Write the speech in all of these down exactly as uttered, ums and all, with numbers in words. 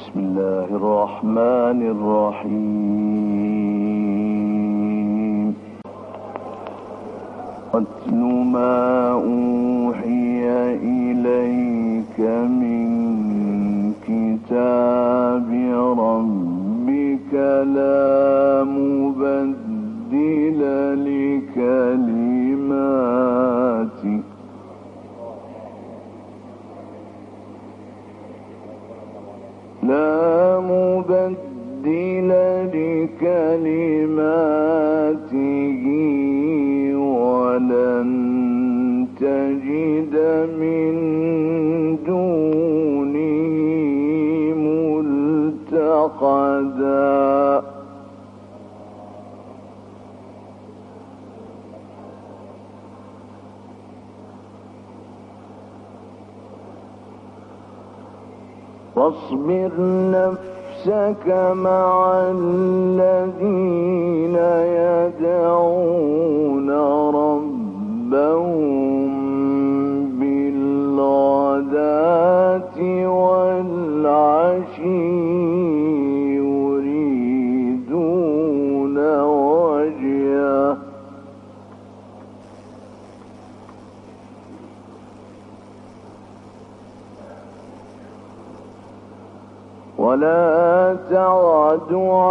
بسم الله الرحمن الرحيم أتل ما أوحي إليك من كتاب ربك لا مبدل لكلماته لا مبدل لكلماته ولن تجد من دونه ملتحدا واصبر نفسك مع الذين يدعون ربهم بالغداة والعشي يريدون وجهه ولا تعد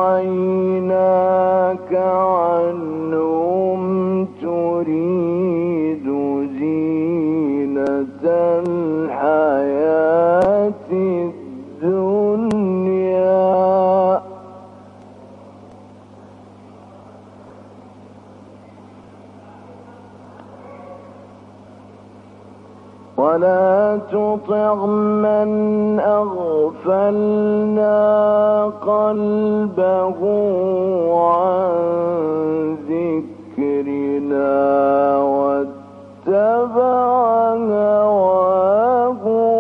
عيناك عنهم تريد زينة الحياة الدنيا ولا تطع من أغفلنا قلبه عن ذكرنا واتبع هواه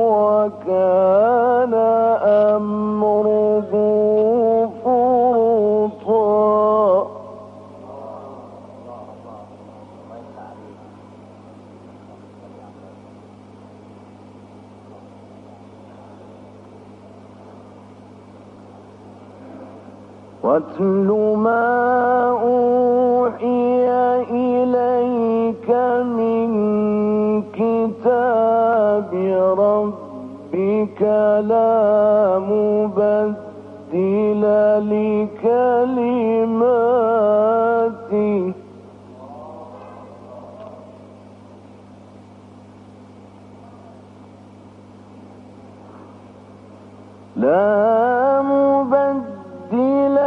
وكان أمره فرطا واتل ما أوحي إليك من كتاب ربك لا مبدل لكلماته لا مبدل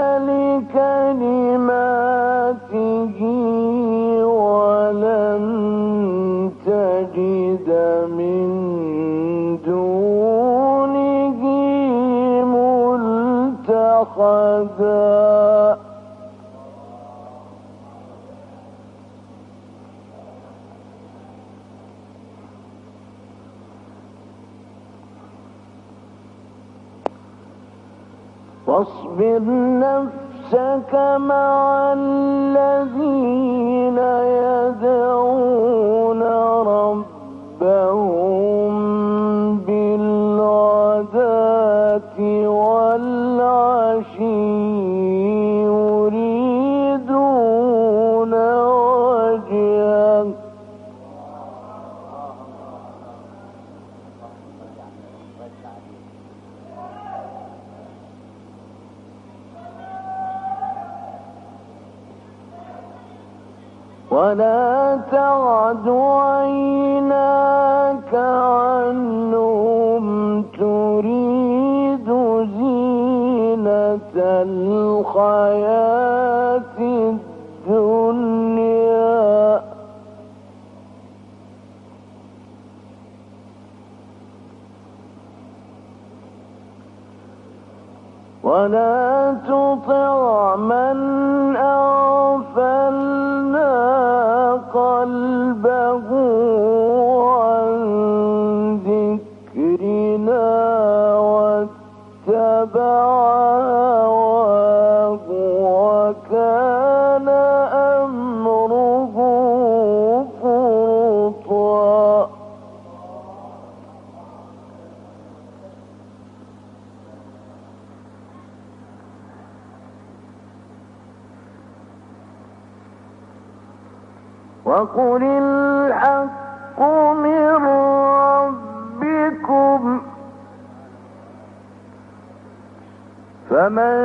لكلماته ولن تجد من دونه ملتحدا واصبر نفسك مع الذين يدعون ربهم بالغداة والعشي يريدون وجهه ولا تعد عيناك عنهم تريد زينة الحياة الدنيا ولا تطع من أغفلنا قلبه عن ذكرنا واتبع هواه وكان أمره فرطا وقل الحق من ربكم فمن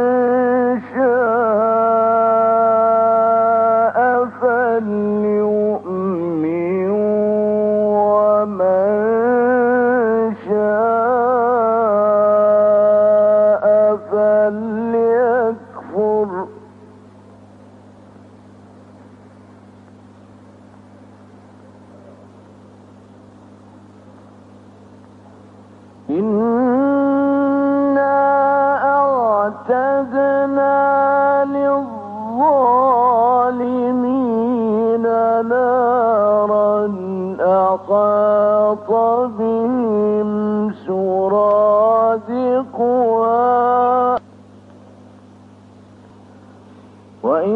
شاء فليؤمن ومن شاء فليكفر إنا أعتدنا للظالمين نارا أحاط بهم سرادقها وإن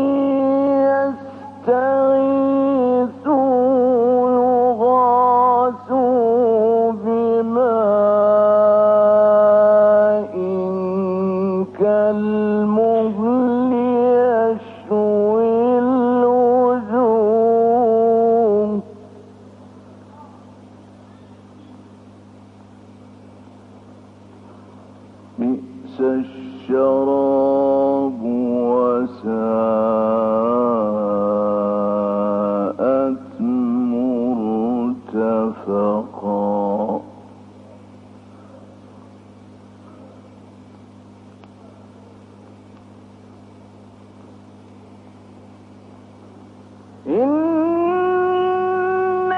يستغيثوا يغاثوا بماء كالمهل يشوي الوجوه بئس الشراب وساءت مرتفقا إن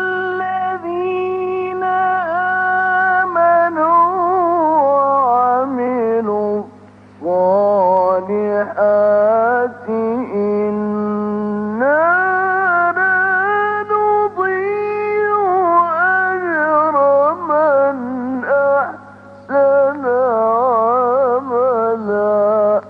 الذين آمنوا وعملوا الصالحات إنا لا نضيع أجر من أحسن عملا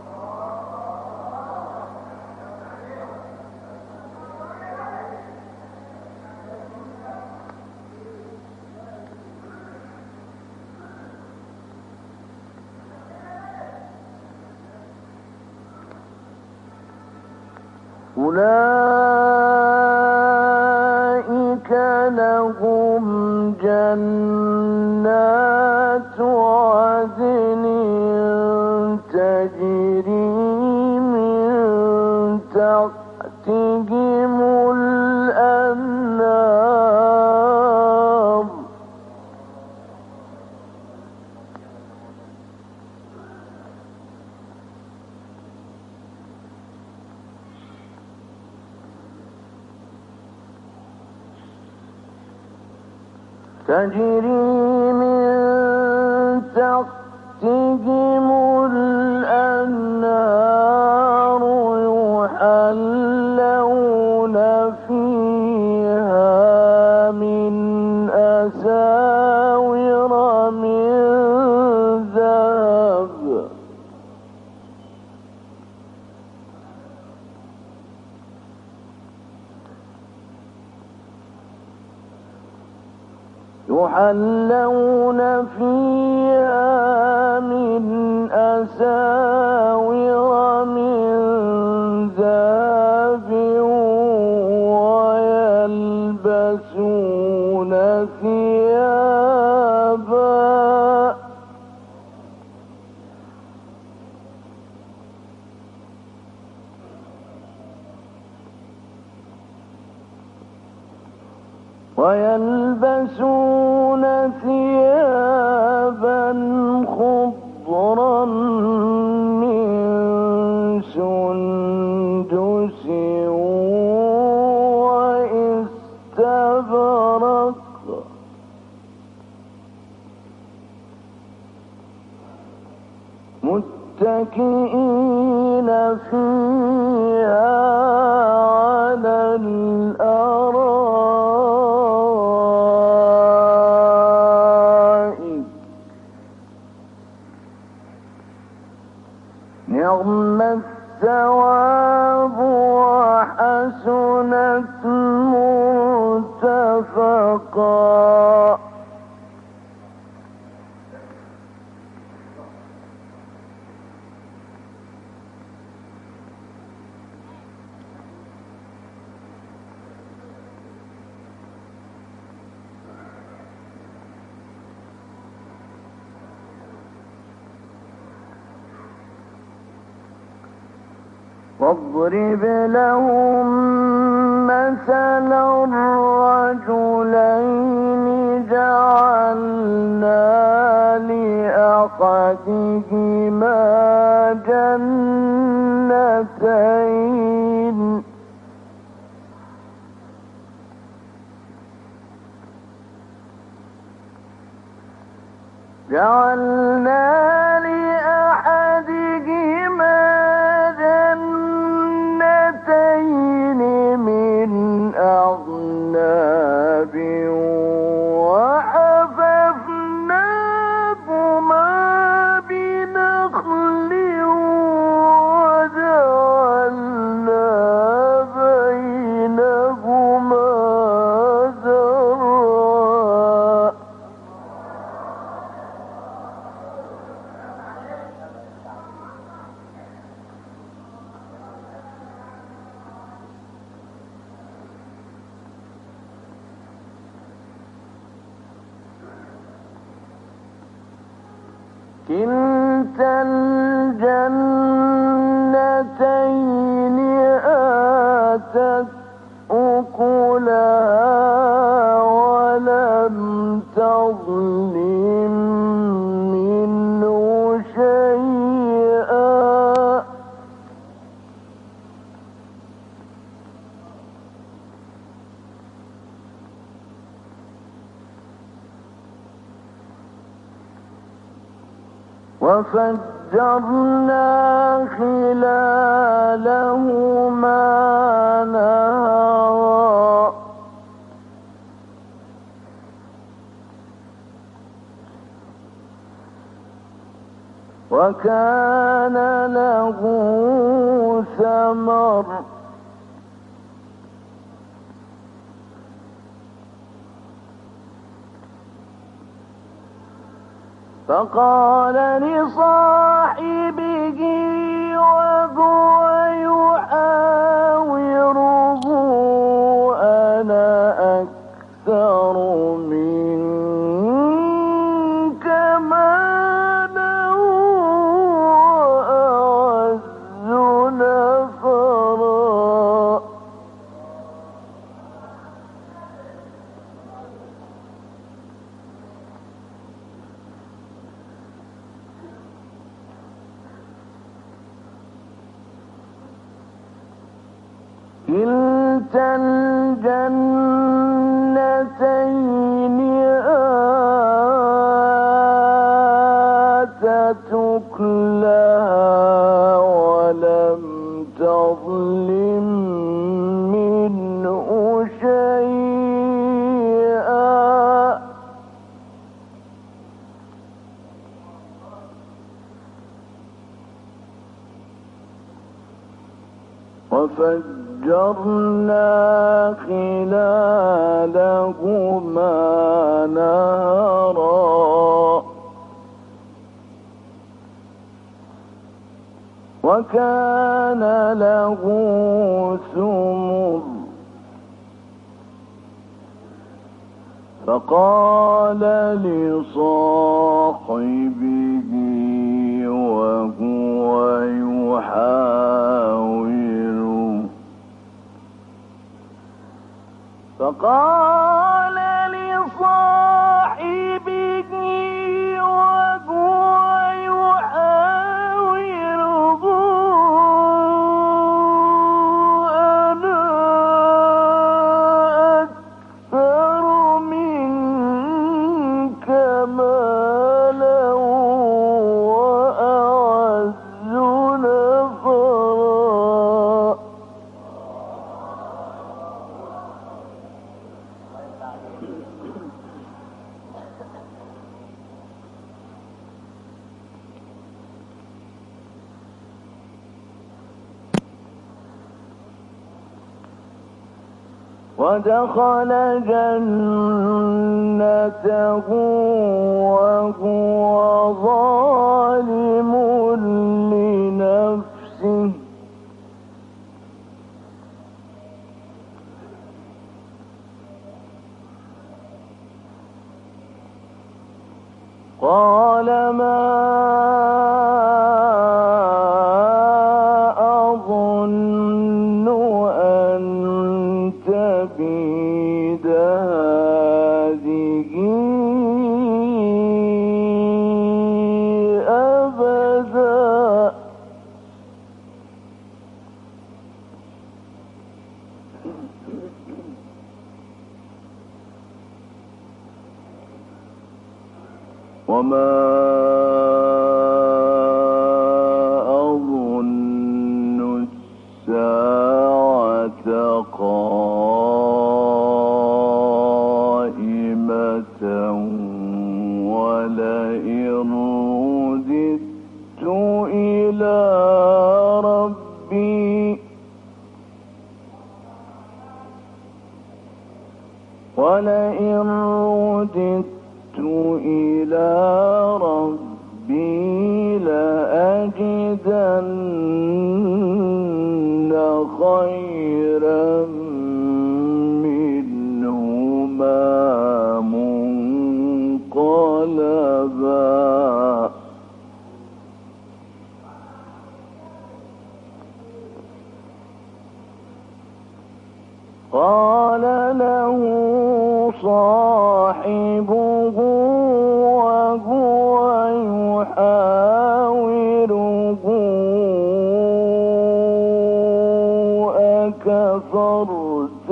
أولئك لهم جنات عدن تجري من تحتهم الأنهار تجري من تحتهم الأنهار يحلون فيها من أساور من ذهب يحلون فيها من أساور من ذهب ويلبسون ثيابا ويلبسون ثيابا خضرا من سندس واستبرق متكئين فيها على الأرائك نعم الثواب وحسنت مرتفقا واضرب لهم مثلا الرجلين جعلنا لأحدهما جنتين جعلنا لأحدهما جنتين من أعناب وحففناهما بنخل وجعلنا بينهما زرعا كلتا الجنتين آتت أكلها ولم تظلم منه شيئا وفجرنا خلالهما نهرا وكان له ثمر فقال لصاحبه وهو يحاوره أنا أكثر منك مالا وأعز نفرا كلتا الجنتين آتت أكلها ولم تظلم منه شيئا وفجرنا خلالهما نهرا وكان له ثمر فقال لصاحبه وهو يحاوره فقال لصاحبه وهو يحاوره أنا أكثر منك مالا وأعز نفرا ودخل جنته وهو ظالم لنفسه قال ما أظن وما أظن الساعة قائمة ولئن رددت إلى ربي ولئن رددت إلى ربي لأجدن خيرا منهما منقلبا قال له صاحبه وهو يحاوره أكفرت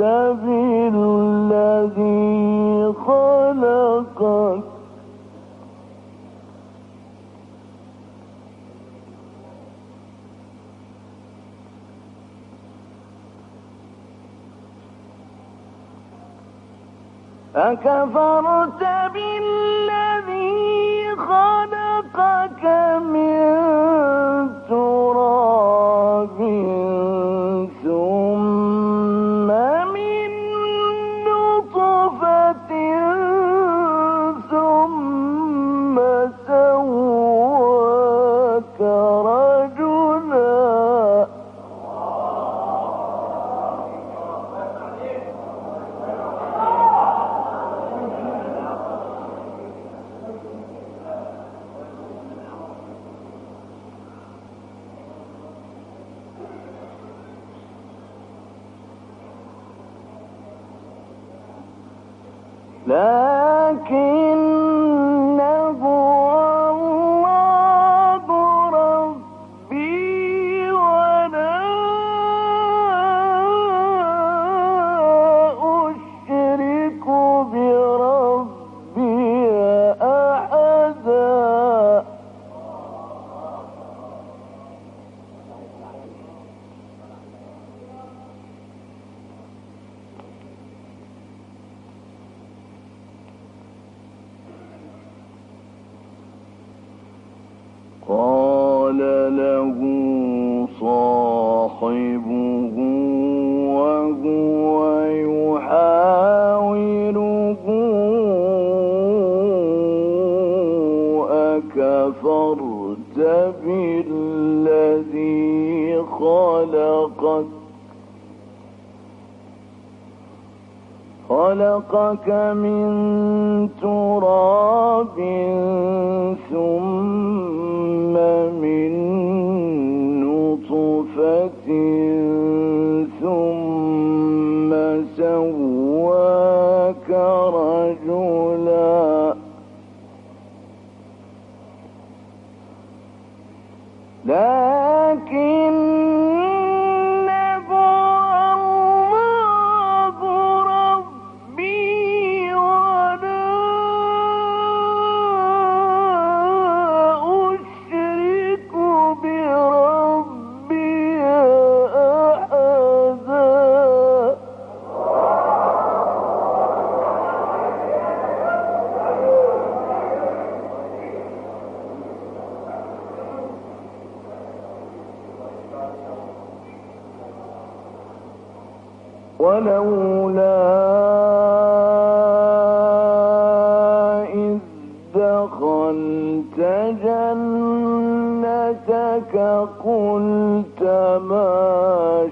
بالذي خلقك أكفرت بالذي خلقك من تراب ثم من نطفة ثم سواك رجلا لكنه الله ربي ولا أشرك بربي أحدا قال له صاحبه وهو يحاوره أكفرت بالذي خلقك خلقك من تراب ثم من نطفة ثم سواك رجلا لكن ولولا إذ دخلت جنتك قلت ما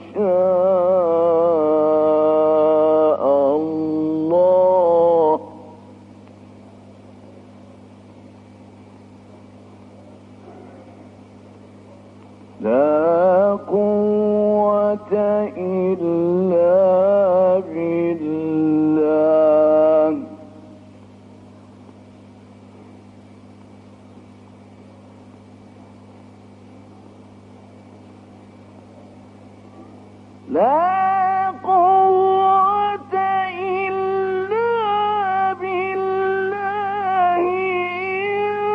شاء الله لا قوة إلا بالله لا قوة إلا بالله إن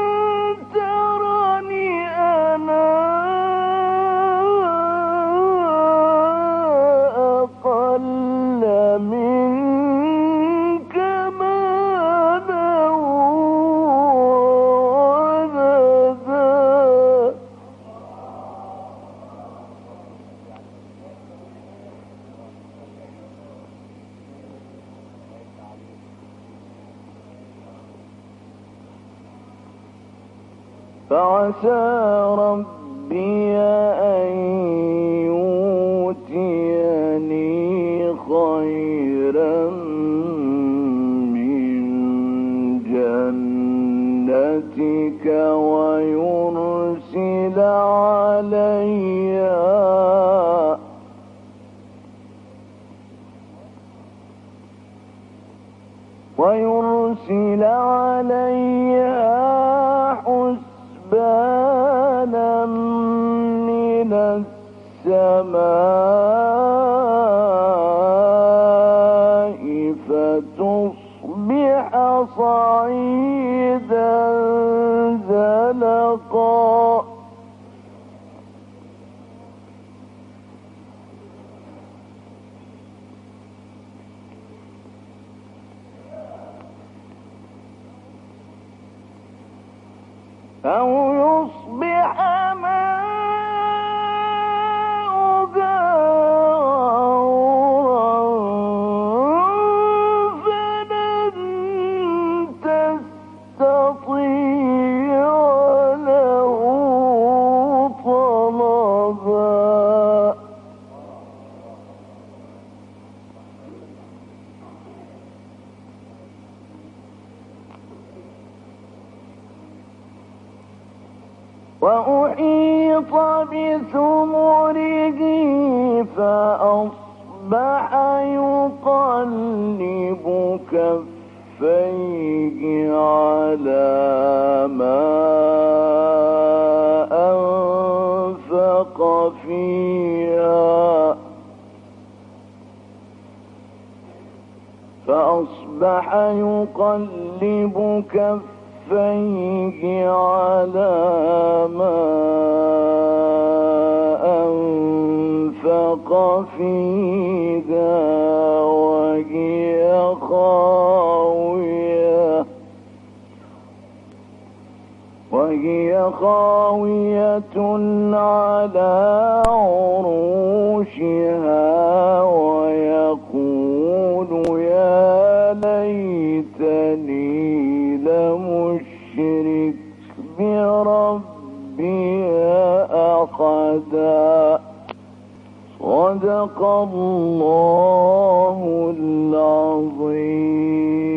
فعسى ربي أن يؤتيني خيرا من جنتك ويرسل عليها ويرسل عليها حسبانا من السماء فتصبح صعيدا زلقا أو يصبح ماؤها غورا فلن تستطيع له طلبا وأحيط بثمره فأصبح يقلب كفيه على ما أنفق فيها فأصبح يقلب كفيه على ما أنفق فيها وهي خاوية وهي خاوية على عروشها ويقول يا ليتني لمشرك بربي أحدا. صدق الله العظيم.